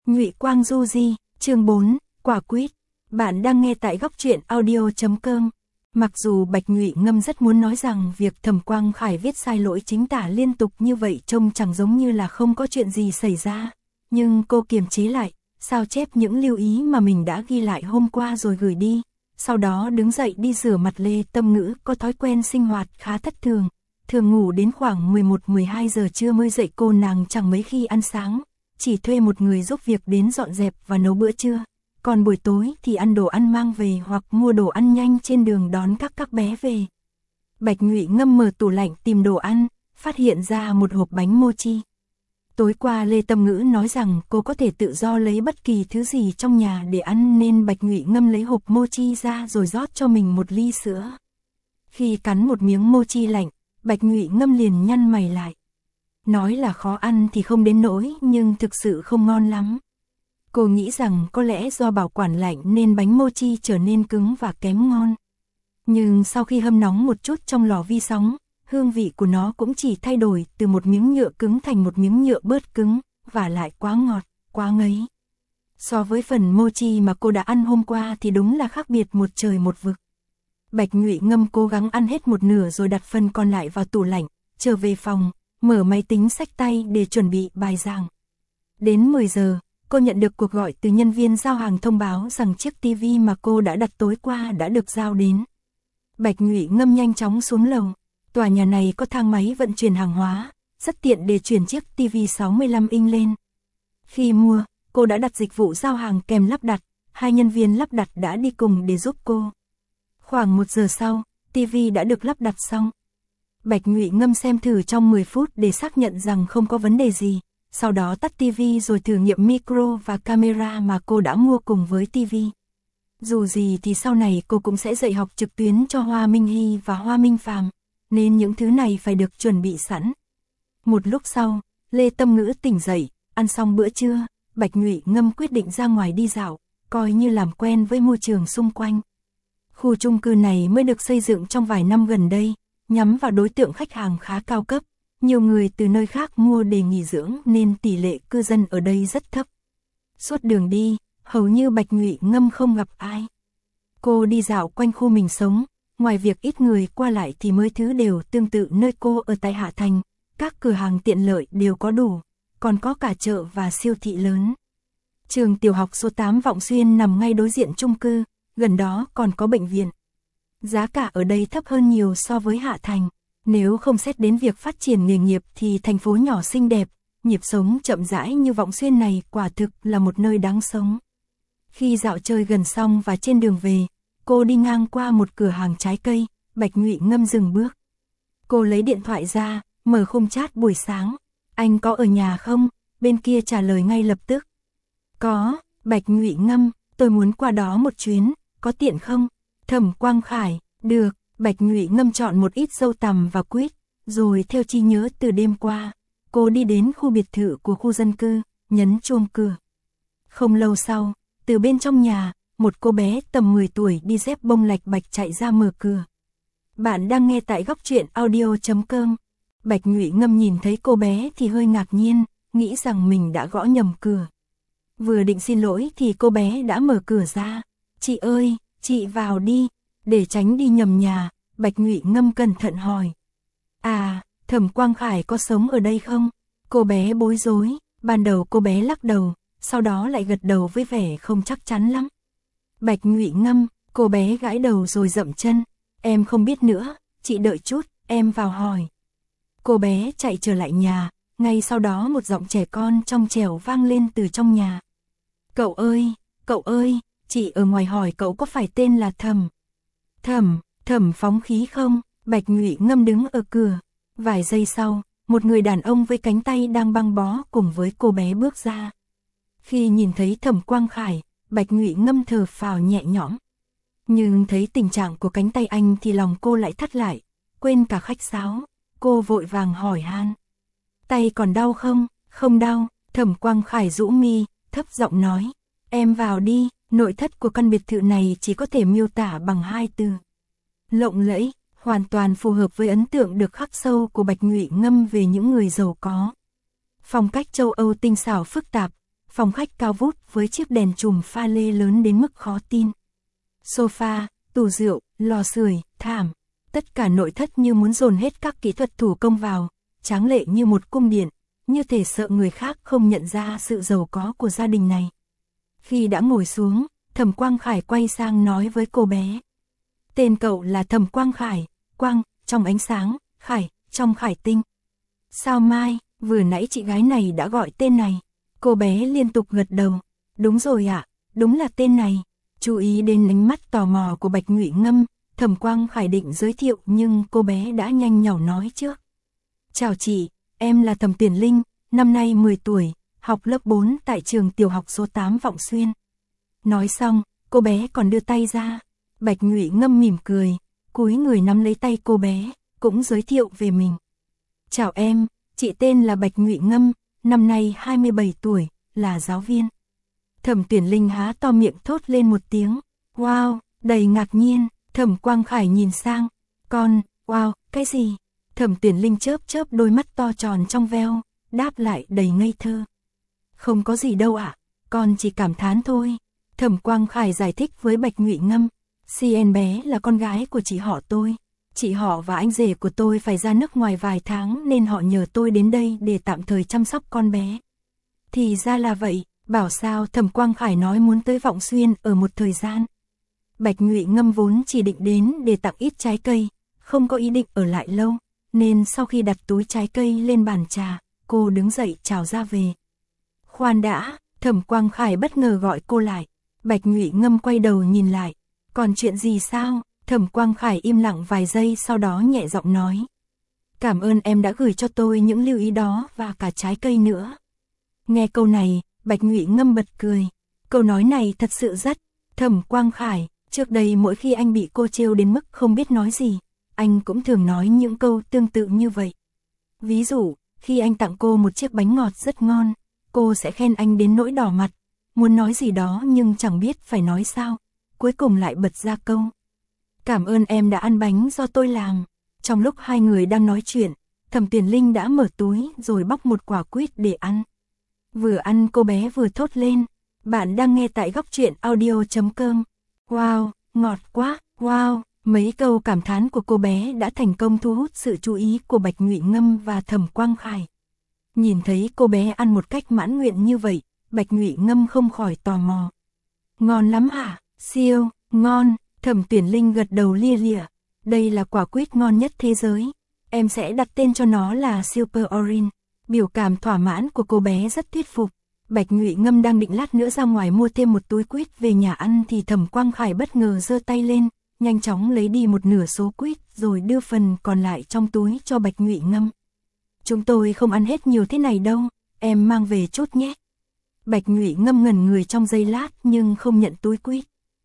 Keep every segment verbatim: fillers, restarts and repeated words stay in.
Ngụy Quang Du Di, chương bốn, quả quýt. Bạn đang nghe tại góc truyện audio chấm com. Mặc dù Bạch Ngụy Ngâm rất muốn nói rằng việc Thẩm Quang Khải viết sai lỗi chính tả liên tục như vậy trông chẳng giống như là không có chuyện gì xảy ra, nhưng cô kiềm chế lại, sao chép những lưu ý mà mình đã ghi lại hôm qua rồi gửi đi. Sau đó đứng dậy đi rửa mặt. Lê Tâm Ngữ có thói quen sinh hoạt khá thất thường, thường ngủ đến khoảng mười một mười hai giờ trưa mới dậy. Cô nàng chẳng mấy khi ăn sáng, chỉ thuê một người giúp việc đến dọn dẹp và nấu bữa trưa. Còn buổi tối thì ăn đồ ăn mang về hoặc mua đồ ăn nhanh trên đường đón các các bé về. Bạch Ngụy Ngâm mở tủ lạnh tìm đồ ăn, phát hiện ra một hộp bánh mochi. Tối qua Lê Tâm Ngữ nói rằng cô có thể tự do lấy bất kỳ thứ gì trong nhà để ăn, nên Bạch Ngụy Ngâm lấy hộp mochi ra rồi rót cho mình một ly sữa. Khi cắn một miếng mochi lạnh, Bạch Ngụy Ngâm liền nhăn mày lại. Nói là khó ăn thì không đến nỗi, nhưng thực sự không ngon lắm. Cô nghĩ rằng có lẽ do bảo quản lạnh nên bánh mochi trở nên cứng và kém ngon. Nhưng sau khi hâm nóng một chút trong lò vi sóng, hương vị của nó cũng chỉ thay đổi từ một miếng nhựa cứng thành một miếng nhựa bớt cứng, và lại quá ngọt, quá ngấy. So với phần mochi mà cô đã ăn hôm qua thì đúng là khác biệt một trời một vực. Bạch Ngụy Ngâm cố gắng ăn hết một nửa rồi đặt phần còn lại vào tủ lạnh, trở về phòng, mở máy tính xách tay để chuẩn bị bài giảng. Đến mười giờ, cô nhận được cuộc gọi từ nhân viên giao hàng thông báo rằng chiếc tivi mà cô đã đặt tối qua đã được giao đến. Bạch Ngụy Ngâm nhanh chóng xuống lầu. Tòa nhà này có thang máy vận chuyển hàng hóa, rất tiện để chuyển chiếc tivi sáu mươi lăm inch lên. Khi mua, cô đã đặt dịch vụ giao hàng kèm lắp đặt, hai nhân viên lắp đặt đã đi cùng để giúp cô. Khoảng một giờ sau, tivi đã được lắp đặt xong. Bạch Ngụy Ngâm xem thử trong mười phút để xác nhận rằng không có vấn đề gì, sau đó tắt tivi rồi thử nghiệm micro và camera mà cô đã mua cùng với tivi. Dù gì thì sau này cô cũng sẽ dạy học trực tuyến cho Hoa Minh Hy và Hoa Minh Phàm, nên những thứ này phải được chuẩn bị sẵn. Một lúc sau, Lê Tâm Ngữ tỉnh dậy, ăn xong bữa trưa, Bạch Ngụy Ngâm quyết định ra ngoài đi dạo, coi như làm quen với môi trường xung quanh. Khu chung cư này mới được xây dựng trong vài năm gần đây, nhắm vào đối tượng khách hàng khá cao cấp, nhiều người từ nơi khác mua để nghỉ dưỡng nên tỷ lệ cư dân ở đây rất thấp. Suốt đường đi, hầu như Bạch Ngụy Ngâm không gặp ai. Cô đi dạo quanh khu mình sống, ngoài việc ít người qua lại thì mọi thứ đều tương tự nơi cô ở tại Hạ Thành, các cửa hàng tiện lợi đều có đủ, còn có cả chợ và siêu thị lớn. Trường tiểu học số tám Vọng Xuyên nằm ngay đối diện chung cư, gần đó còn có bệnh viện. Giá cả ở đây thấp hơn nhiều so với Hạ Thành. Nếu không xét đến việc phát triển nghề nghiệp thì thành phố nhỏ xinh đẹp, nhịp sống chậm rãi như Vọng Xuyên này quả thực là một nơi đáng sống. Khi dạo chơi gần xong và trên đường về, cô đi ngang qua một cửa hàng trái cây, Bạch Ngụy Ngâm dừng bước. Cô lấy điện thoại ra, mở khung chat buổi sáng. Anh có ở nhà không? Bên kia trả lời ngay lập tức. Có, Bạch Ngụy Ngâm, tôi muốn qua đó một chuyến, có tiện không? Thẩm Quang Khải, được. Bạch Ngụy Ngâm chọn một ít dâu tằm và quýt, rồi theo trí nhớ từ đêm qua, cô đi đến khu biệt thự của khu dân cư, nhấn chuông cửa. Không lâu sau, từ bên trong nhà, một cô bé tầm mười tuổi đi dép bông lạch bạch chạy ra mở cửa. Bạn đang nghe tại góc truyện audio chấm com. Bạch Ngụy Ngâm nhìn thấy cô bé thì hơi ngạc nhiên, nghĩ rằng mình đã gõ nhầm cửa. Vừa định xin lỗi thì cô bé đã mở cửa ra. Chị ơi, chị vào đi. Để tránh đi nhầm nhà, Bạch Ngụy Ngâm cẩn thận hỏi. À, Thẩm Quang Khải có sống ở đây không? Cô bé bối rối, ban đầu cô bé lắc đầu, sau đó lại gật đầu với vẻ không chắc chắn lắm. Bạch Ngụy Ngâm, cô bé gãi đầu rồi dậm chân. Em không biết nữa, chị đợi chút, em vào hỏi. Cô bé chạy trở lại nhà, ngay sau đó một giọng trẻ con trong trẻo vang lên từ trong nhà. Cậu ơi, cậu ơi, chị ở ngoài hỏi cậu có phải tên là Thẩm. Thẩm, Thẩm Phóng Khí không? Bạch Ngụy Ngâm đứng ở cửa. Vài giây sau, một người đàn ông với cánh tay đang băng bó cùng với cô bé bước ra. Khi nhìn thấy Thẩm Quang Khải, Bạch Ngụy Ngâm thở phào nhẹ nhõm. Nhưng thấy tình trạng của cánh tay anh thì lòng cô lại thắt lại, quên cả khách sáo. Cô vội vàng hỏi han. Tay còn đau không? Không đau. Thẩm Quang Khải rũ mi, thấp giọng nói. Em vào đi. Nội thất của căn biệt thự này chỉ có thể miêu tả bằng hai từ. Lộng lẫy, hoàn toàn phù hợp với ấn tượng được khắc sâu của Bạch Ngụy Ngâm về những người giàu có. Phong cách châu Âu tinh xảo phức tạp, Phòng khách cao vút với chiếc đèn chùm pha lê lớn đến mức khó tin. Sofa, tủ rượu, lò sưởi, thảm, tất cả nội thất như muốn dồn hết các kỹ thuật thủ công vào, tráng lệ như một cung điện, như thể sợ người khác không nhận ra sự giàu có của gia đình này. Khi đã ngồi xuống, Thẩm Quang Khải quay sang nói với cô bé. Tên cậu là Thẩm Quang Khải, Quang, trong ánh sáng, Khải, trong Khải tinh. Sao mai, vừa nãy chị gái này đã gọi tên này. Cô bé liên tục gật đầu. Đúng rồi ạ, đúng là tên này. Chú ý đến ánh mắt tò mò của Bạch Ngụy Ngâm, Thẩm Quang Khải định giới thiệu nhưng cô bé đã nhanh nhảu nói trước. Chào chị, em là Thẩm Tuyển Linh, năm nay mười tuổi, học lớp bốn tại trường tiểu học số tám Vọng Xuyên. Nói xong, cô bé còn đưa tay ra. Bạch Ngụy Ngâm mỉm cười, cúi người nắm lấy tay cô bé, cũng giới thiệu về mình. Chào em, chị tên là Bạch Ngụy Ngâm, năm nay hai mươi bảy tuổi, là giáo viên. Thẩm Tuyển Linh há to miệng thốt lên một tiếng. Wow, đầy ngạc nhiên. Thẩm Quang Khải nhìn sang. Con, wow, cái gì? Thẩm Tuyển Linh chớp chớp đôi mắt to tròn trong veo, đáp lại đầy ngây thơ. Không có gì đâu ạ, con chỉ cảm thán thôi. Thẩm Quang Khải giải thích với Bạch Ngụy Ngâm. Cien bé là con gái của chị họ tôi. Chị họ và anh rể của tôi phải ra nước ngoài vài tháng nên họ nhờ tôi đến đây để tạm thời chăm sóc con bé. Thì ra là vậy, bảo sao Thẩm Quang Khải nói muốn tới Vọng Xuyên ở một thời gian. Bạch Ngụy Ngâm vốn chỉ định đến để tặng ít trái cây, không có ý định ở lại lâu, nên sau khi đặt túi trái cây lên bàn trà, cô đứng dậy chào ra về. Khoan đã, Thẩm Quang Khải bất ngờ gọi cô lại. Bạch Ngụy Ngâm quay đầu nhìn lại. Còn chuyện gì sao? Thẩm Quang Khải im lặng vài giây sau đó nhẹ giọng nói. Cảm ơn em đã gửi cho tôi những lưu ý đó và cả trái cây nữa. Nghe câu này, Bạch Ngụy Ngâm bật cười. Câu nói này thật sự rất. Thẩm Quang Khải, trước đây mỗi khi anh bị cô trêu đến mức không biết nói gì, anh cũng thường nói những câu tương tự như vậy. Ví dụ, khi anh tặng cô một chiếc bánh ngọt rất ngon, cô sẽ khen anh đến nỗi đỏ mặt, muốn nói gì đó nhưng chẳng biết phải nói sao, cuối cùng lại bật ra câu. Cảm ơn em đã ăn bánh do tôi làm. Trong lúc hai người đang nói chuyện, Thẩm Tuyển Linh đã mở túi rồi bóc một quả quýt để ăn. Vừa ăn cô bé vừa thốt lên. Bạn đang nghe tại góc truyện audio chấm com. Wow, ngọt quá, wow. Mấy câu cảm thán của cô bé đã thành công thu hút sự chú ý của Bạch Ngụy Ngâm và Thẩm Quang Khải. Nhìn thấy cô bé ăn một cách mãn nguyện như vậy, Bạch Ngụy Ngâm không khỏi tò mò. Ngon lắm hả? Siêu, ngon. Thẩm Tuyển Linh gật đầu lia lịa. Đây là quả quýt ngon nhất thế giới. Em sẽ đặt tên cho nó là Super Orange. Biểu cảm thỏa mãn của cô bé rất thuyết phục. Bạch Ngụy Ngâm đang định lát nữa ra ngoài mua thêm một túi quýt về nhà ăn thì Thẩm Quang Khải bất ngờ giơ tay lên, nhanh chóng lấy đi một nửa số quýt rồi đưa phần còn lại trong túi cho Bạch Ngụy Ngâm. Chúng tôi không ăn hết nhiều thế này đâu, em mang về chút nhé. Bạch Ngụy Ngâm ngẩn người trong giây lát nhưng không nhận túi quýt.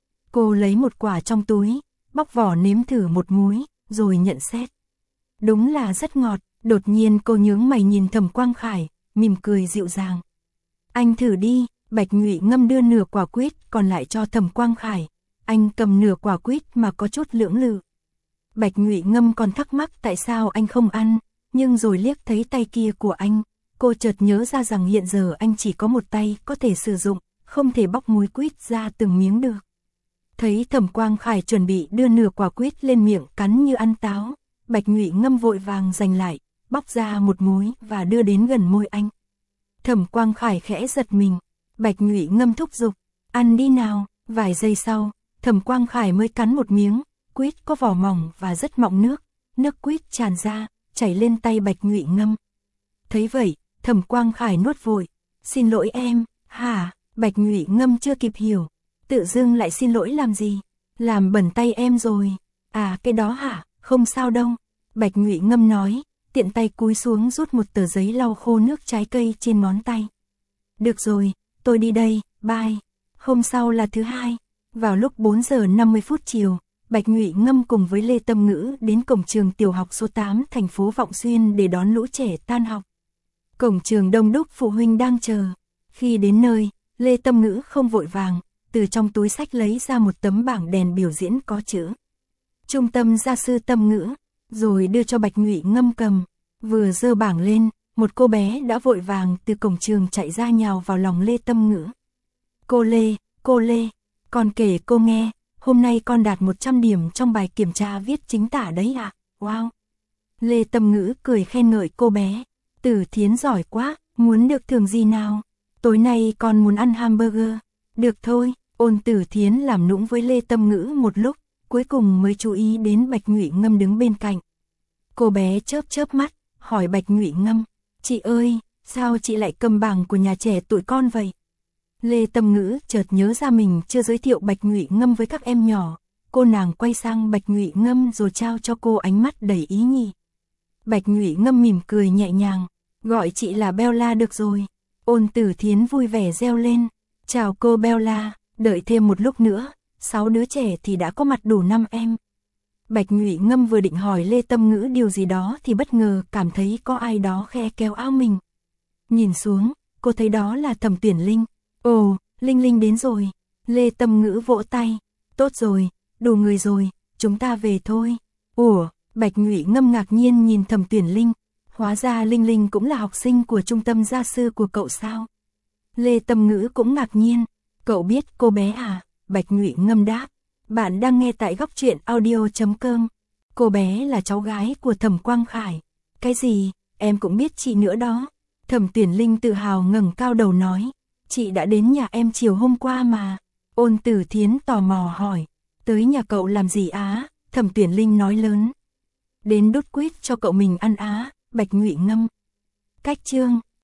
Cô lấy một quả trong túi, bóc vỏ nếm thử một múi, rồi nhận xét. Đúng là rất ngọt. Đột nhiên cô nhướng mày nhìn Thẩm Quang Khải, mỉm cười dịu dàng. Anh thử đi. Bạch Ngụy Ngâm đưa nửa quả quýt còn lại cho Thẩm Quang Khải. Anh cầm nửa quả quýt mà có chút lưỡng lự. Bạch Ngụy Ngâm còn thắc mắc tại sao anh không ăn, nhưng rồi liếc thấy tay kia của anh, cô chợt nhớ ra rằng hiện giờ anh chỉ có một tay có thể sử dụng, không thể bóc múi quýt ra từng miếng được. Thấy Thẩm Quang Khải chuẩn bị đưa nửa quả quýt lên miệng cắn như ăn táo, Bạch Ngụy Ngâm vội vàng giành lại, bóc ra một múi và đưa đến gần môi anh. Thẩm Quang Khải khẽ giật mình. Bạch Ngụy Ngâm thúc giục, ăn đi nào. Vài giây sau, Thẩm Quang Khải mới cắn một miếng. Quýt có vỏ mỏng và rất mọng nước, nước quýt tràn ra, chảy lên tay Bạch Ngụy Ngâm. Thấy vậy, Thẩm Quang Khải nuốt vội. Xin lỗi em. Hả? Bạch Ngụy Ngâm chưa kịp hiểu. Tự dưng lại xin lỗi làm gì? Làm bẩn tay em rồi. À cái đó hả? Không sao đâu. Bạch Ngụy Ngâm nói, tiện tay cúi xuống rút một tờ giấy lau khô nước trái cây trên ngón tay. Được rồi, tôi đi đây, bye. Hôm sau là thứ hai, vào lúc bốn giờ năm mươi phút chiều, Bạch Ngụy Ngâm cùng với Lê Tâm Ngữ đến cổng trường tiểu học số tám thành phố Vọng Xuyên để đón lũ trẻ tan học. Cổng trường đông đúc phụ huynh đang chờ. Khi đến nơi, Lê Tâm Ngữ không vội vàng, từ trong túi sách lấy ra một tấm bảng đèn biểu diễn có chữ Trung tâm gia sư Tâm Ngữ, rồi đưa cho Bạch Ngụy Ngâm cầm. Vừa giơ bảng lên, một cô bé đã vội vàng từ cổng trường chạy ra nhào vào lòng Lê Tâm Ngữ. Cô Lê, cô Lê, con kể cô nghe, hôm nay con đạt một trăm điểm trong bài kiểm tra viết chính tả đấy ạ, à? Wow! Lê Tâm Ngữ cười khen ngợi cô bé. Tử Thiến giỏi quá, muốn được thưởng gì nào? Tối nay con muốn ăn hamburger. Được thôi, Ôn Tử Thiến làm nũng với Lê Tâm Ngữ một lúc, cuối cùng mới chú ý đến Bạch Nhụy Ngâm đứng bên cạnh. Cô bé chớp chớp mắt, hỏi Bạch Nhụy Ngâm, chị ơi, sao chị lại cầm bảng của nhà trẻ tụi con vậy? Lê Tâm Ngữ chợt nhớ ra mình chưa giới thiệu Bạch Nhụy Ngâm với các em nhỏ, cô nàng quay sang Bạch Nhụy Ngâm rồi trao cho cô ánh mắt đầy ý nhị. Bạch Nhụy Ngâm mỉm cười nhẹ nhàng, gọi chị là Bella được rồi. Ôn Tử Thiến vui vẻ reo lên, chào cô Bella, đợi thêm một lúc nữa, sáu đứa trẻ thì đã có mặt đủ năm em. Bạch Nhụy Ngâm vừa định hỏi Lê Tâm Ngữ điều gì đó thì bất ngờ cảm thấy có ai đó khe kéo áo mình. Nhìn xuống, cô thấy đó là Thẩm Tuyển Linh. Ồ, Linh Linh đến rồi. Lê Tâm Ngữ vỗ tay, tốt rồi, đủ người rồi, chúng ta về thôi. Ủa, Bạch Nhụy Ngâm ngạc nhiên nhìn Thẩm Tuyển Linh, hóa ra Linh Linh cũng là học sinh của trung tâm gia sư của cậu sao? Lê Tâm Ngữ cũng ngạc nhiên, cậu biết cô bé à? Bạch Nhụy Ngâm đáp, bạn đang nghe tại góc truyện audio chấm com. Cô bé là cháu gái của Thẩm Quang Khải. Cái gì, em cũng biết chị nữa đó. Thẩm Tuyển Linh tự hào ngẩng cao đầu nói, chị đã đến nhà em chiều hôm qua mà. Ôn Tử Thiến tò mò hỏi, tới nhà cậu làm gì á? Thẩm Tuyển Linh nói lớn, đến đút quýt cho cậu mình ăn á. Bạch Nhụy Ngâm, cách chương.